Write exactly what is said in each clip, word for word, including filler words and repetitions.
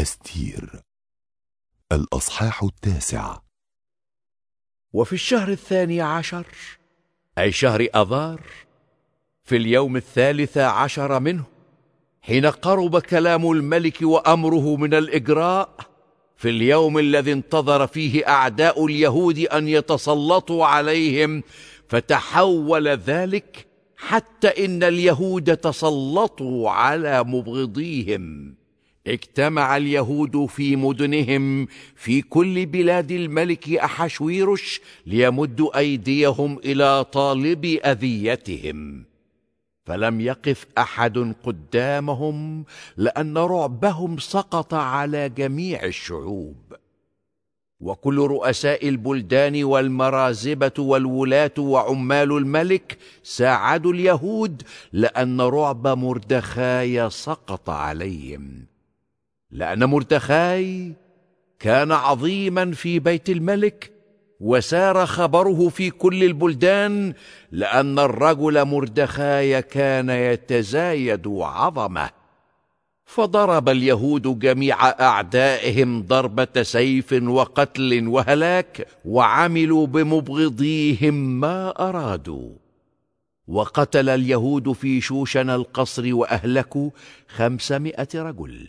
أستير الأصحاح التاسع. وفي الشهر الثاني عشر، أي شهر أذار، في اليوم الثالث عشر منه، حين قرب كلام الملك وأمره من الإجراء، في اليوم الذي انتظر فيه أعداء اليهود أن يتسلطوا عليهم، فتحول ذلك حتى إن اليهود تسلطوا على مبغضيهم. اجتمع اليهود في مدنهم في كل بلاد الملك أحشويرش ليمدوا أيديهم إلى طالب أذيتهم، فلم يقف أحد قدامهم، لأن رعبهم سقط على جميع الشعوب. وكل رؤساء البلدان والمرازبة والولاة وعمال الملك ساعدوا اليهود، لأن رعب مردخاي سقط عليهم، لأن مردخاي كان عظيما في بيت الملك، وسار خبره في كل البلدان، لأن الرجل مردخاي كان يتزايد عظمة. فضرب اليهود جميع أعدائهم ضربة سيف وقتل وهلاك، وعملوا بمبغضيهم ما أرادوا. وقتل اليهود في شوشن القصر وأهلكوا خمسمائة رجل،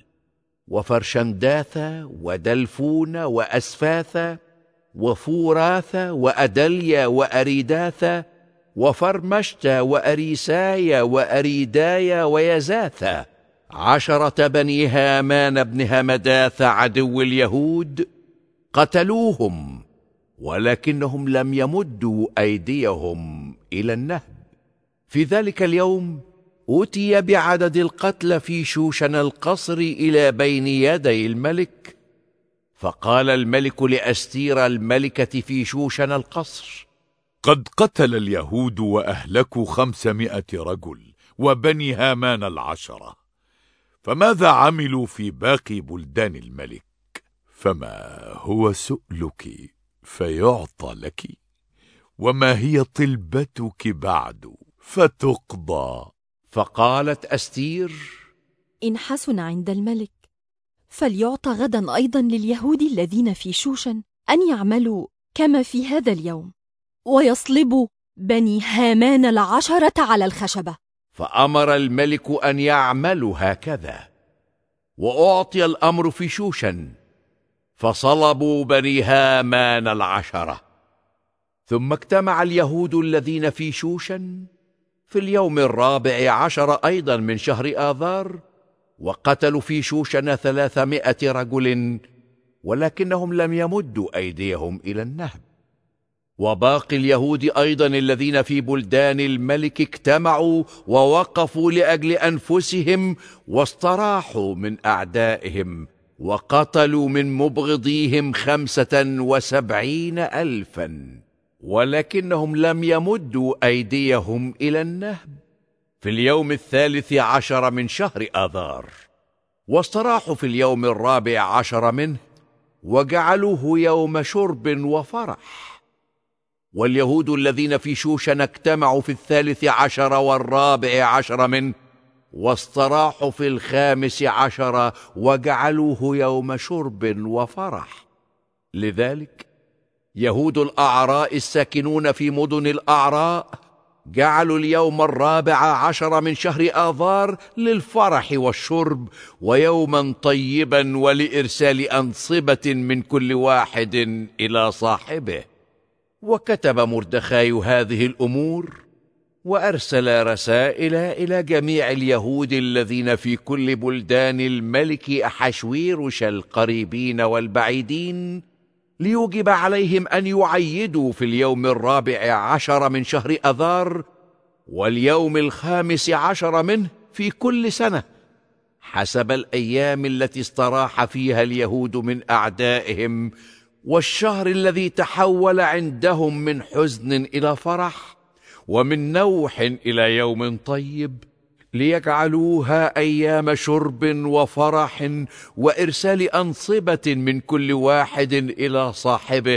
وفرشنداث ودلفون وأسفاث وفوراث وأدليا وأريداث وفرمشت وأريسايا وأريدايا ويزاث، عشرة بني هامان بن همداث عدو اليهود، قتلوهم، ولكنهم لم يمدوا أيديهم إلى النهب. في ذلك اليوم أوتي بعدد القتلى في شوشن القصر إلى بين يدي الملك، فقال الملك لأستير الملكة في شوشن القصر: قد قتل اليهود وأهلكوا خمسمائة رجل وبني هامان العشرة، فماذا عملوا في باقي بلدان الملك؟ فما هو سؤلك فيعطى لك؟ وما هي طلبتك بعد فتقضى؟ فقالت أستير: إن حسن عند الملك فليعطى غدا أيضا لليهود الذين في شوشن أن يعملوا كما في هذا اليوم، ويصلبوا بني هامان العشرة على الخشبة. فأمر الملك أن يعملوا هكذا، وأعطي الأمر في شوشن، فصلبوا بني هامان العشرة. ثم اجتمع اليهود الذين في شوشن في اليوم الرابع عشر أيضا من شهر آذار، وقتلوا في شوشن ثلاثمائة رجل، ولكنهم لم يمدوا أيديهم إلى النهب. وباقي اليهود أيضا الذين في بلدان الملك اجتمعوا ووقفوا لأجل أنفسهم، واستراحوا من أعدائهم، وقتلوا من مبغضيهم خمسة وسبعين ألفا، ولكنهم لم يمدوا أيديهم إلى النهب في اليوم الثالث عشر من شهر آذار. واستراحوا في اليوم الرابع عشر منه، وجعلوه يوم شرب وفرح. واليهود الذين في شوشن اجتمعوا في الثالث عشر والرابع عشر منه، واستراحوا في الخامس عشر، وجعلوه يوم شرب وفرح. لذلك يهود الأعراء الساكنون في مدن الأعراء جعلوا اليوم الرابع عشر من شهر آذار للفرح والشرب، ويوما طيبا ولإرسال أنصبة من كل واحد إلى صاحبه. وكتب مردخاي هذه الأمور، وأرسل رسائل إلى جميع اليهود الذين في كل بلدان الملك أحشويرش القريبين والبعيدين، ليوجب عليهم أن يعيدوا في اليوم الرابع عشر من شهر آذار واليوم الخامس عشر منه في كل سنة، حسب الأيام التي استراح فيها اليهود من أعدائهم، والشهر الذي تحول عندهم من حزن إلى فرح، ومن نوح إلى يوم طيب، ليجعلوها أيام شرب وفرح وإرسال أنصبة من كل واحد إلى صاحبه،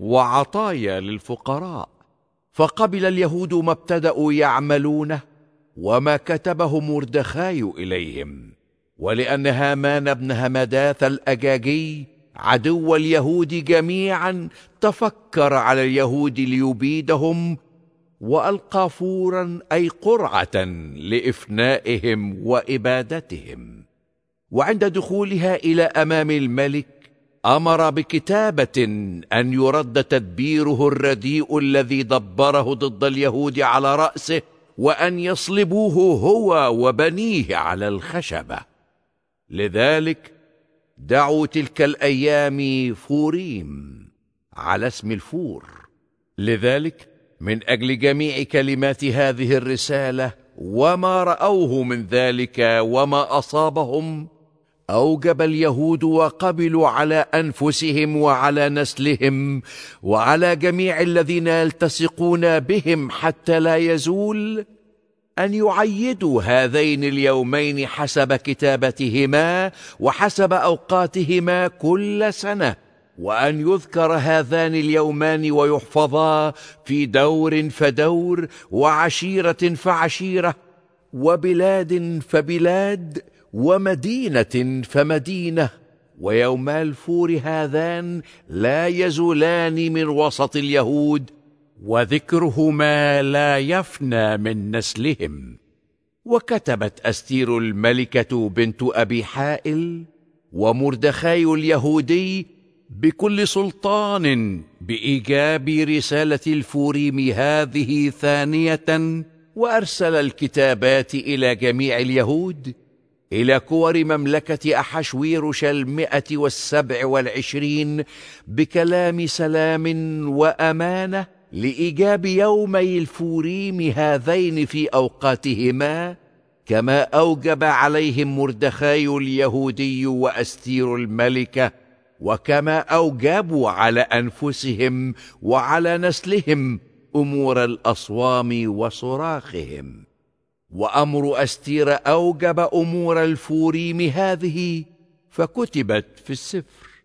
وعطايا للفقراء. فقبل اليهود ما ابتدأوا يعملونه وما كتبه مردخاي إليهم، ولأن هامان بن همداث الأجاجي عدو اليهود جميعا تفكر على اليهود ليبيدهم، وألقى فورا أي قرعة لإفنائهم وإبادتهم. وعند دخولها إلى أمام الملك أمر بكتابة أن يرد تدبيره الرديء الذي دبره ضد اليهود على رأسه، وأن يصلبوه هو وبنيه على الخشبة. لذلك دعوا تلك الأيام فوريم على اسم الفور. لذلك من أجل جميع كلمات هذه الرسالة وما رأوه من ذلك وما أصابهم، أوجب اليهود وقبلوا على أنفسهم وعلى نسلهم وعلى جميع الذين يلتصقون بهم حتى لا يزول أن يعيدوا هذين اليومين حسب كتابتهما وحسب أوقاتهما كل سنة، وأن يذكر هذان اليومان ويحفظا في دور فدور وعشيرة فعشيرة وبلاد فبلاد ومدينة فمدينة. ويوما الفور هذان لا يزولان من وسط اليهود، وذكرهما لا يفنى من نسلهم. وكتبت أستير الملكة بنت أبي حائل ومردخاي اليهودي بكل سلطان بإيجاب رسالة الفوريم هذه ثانية، وأرسل الكتابات إلى جميع اليهود إلى كور مملكة أحشويرش المئة والسبع والعشرين بكلام سلام وأمانة لإيجاب يومي الفوريم هذين في أوقاتهما، كما أوجب عليهم مردخاي اليهودي وأستير الملكة، وكما أوجبوا على أنفسهم وعلى نسلهم أمور الأصوام وصراخهم. وأمر أستير أوجب أمور الفوريم هذه، فكتبت في السفر.